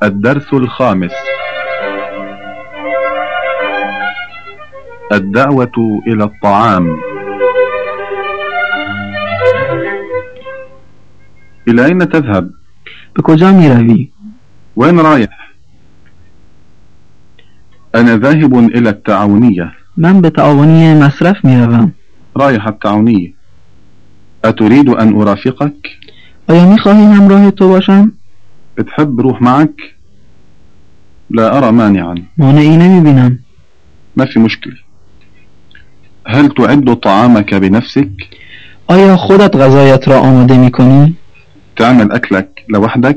الدرس الخامس: الدعوة إلى الطعام. إلى أين تذهب؟ به کجا میروی؟ وين رايح؟ أنا ذاهب إلى التعاونية. من به تعاونی مصرف میروم. رايح التعاونية. أتريد أن أرافقك؟ آیا میخواهی همراه تو باشم؟ بتحب روح معك؟ لا أرى مانعا. مانعی نمیبینم. ما في مشكلة. هل تعد طعامك بنفسك؟ آیا خودت غذایت را آماده میکنی؟ تعمل أكلك لوحدك؟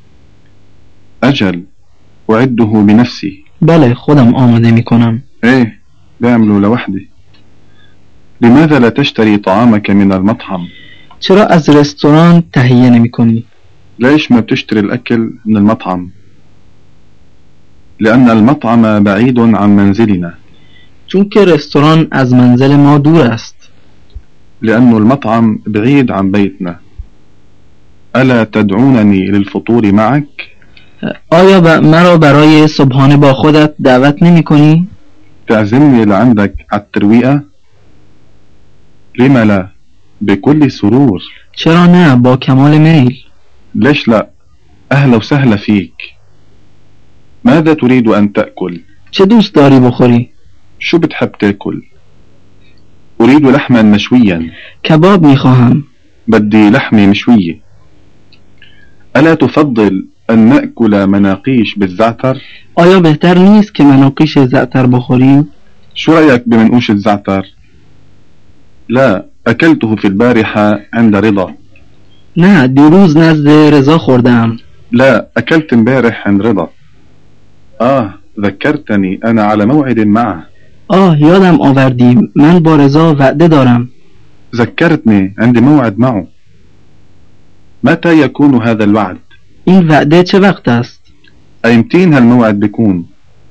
أجل، أعده بنفسي. بله، خودم آماده میکنم. إيه، بعمله لوحدي. لماذا لا تشتري طعامك من المطعم؟ چرا از رستوران تهیه نمیکنی؟ ليش ما بتشتري الأكل من المطعم؟ لأن المطعم بعيد عن منزلنا. چون که رستوران از منزل ما دور است. لأن المطعم بعيد عن بيتنا. ألا تدعونني للفطور معك؟ آیا مرا برای صبحانه با خودت دعوت نمی کنی؟ تعزمني لعندك على الترويئة؟ لم لا؟ بكل سرور. چرا نه، با کمال میل. ليش لا؟ أهلا وسهلا فيك. ماذا تريد أن تأكل؟ چه دوست داری بخوری؟ شو بتحب تاكل؟ أريد لحما مشويا. کباب میخواهم. بدي لحمة مشوية. ألا تفضل أن نأكل مناقيش بالزعتر؟ آیا بهتر نیست که مناقیش زعتر بخوریم؟ شو رأيك بمنقوش الزعتر؟ لا، أكلته في البارحة عند رضا. نه، دیروز نزد رضا خوردم. لا، أكلت امبارح عند رضا. ذكرتني، أنا على موعد معه. یادم آوردی، من با رضا وعده دارم. ذكرتني، عندي موعد معه. متى يكون هذا الوعد؟ این وعده چه وقت است؟ أيمتين هالموعد بيكون؟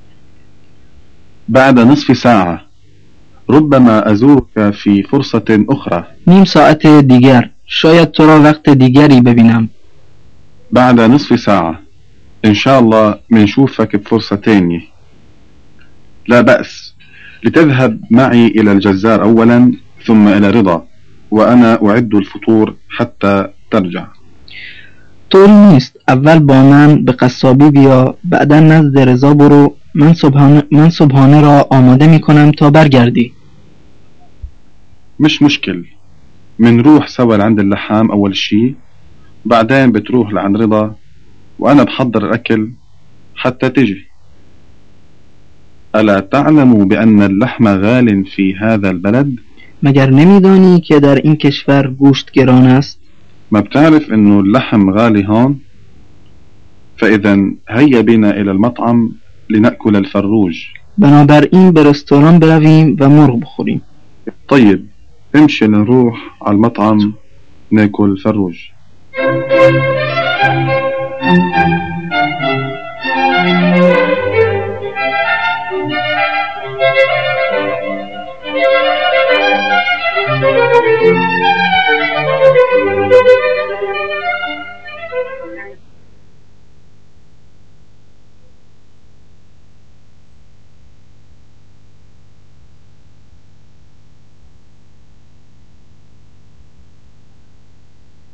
بعد نصف ساعة. ربما أزورك في فرصة أخرى. نیم ساعت دیگر، شاید تو را وقت دیگری ببینم. بعد نصف ساعة. إن شاء الله منشوفك بفرصة تانية. لا بأس، لتذهب معي إلى الجزار أولا ثم إلى رضا، وأنا أعد الفطور حتى ترجع. طوری نیست، اول با من به قصابی بیا، بعدا نزد رضا برو. من صبحانه را آماده می کنم تا برگردی. مش مشكل، منروح سوا لعند اللحام أول شي، بعدين بتروح لعند رضا وأنا بحضر الأكل حتى تجي. ألا تعلم بأن اللحم غال في هذا البلد؟ مگر نمیدانی که در این کشور گوشت گران است؟ ما بتعرف إنه اللحم غالي هون؟ فإذا هيا بنا إلى المطعم لنأكل الفروج. بنابراین به رستوران برویم و مرغ بخوریم. طيب، امشي نروح على المطعم ناكل فروج.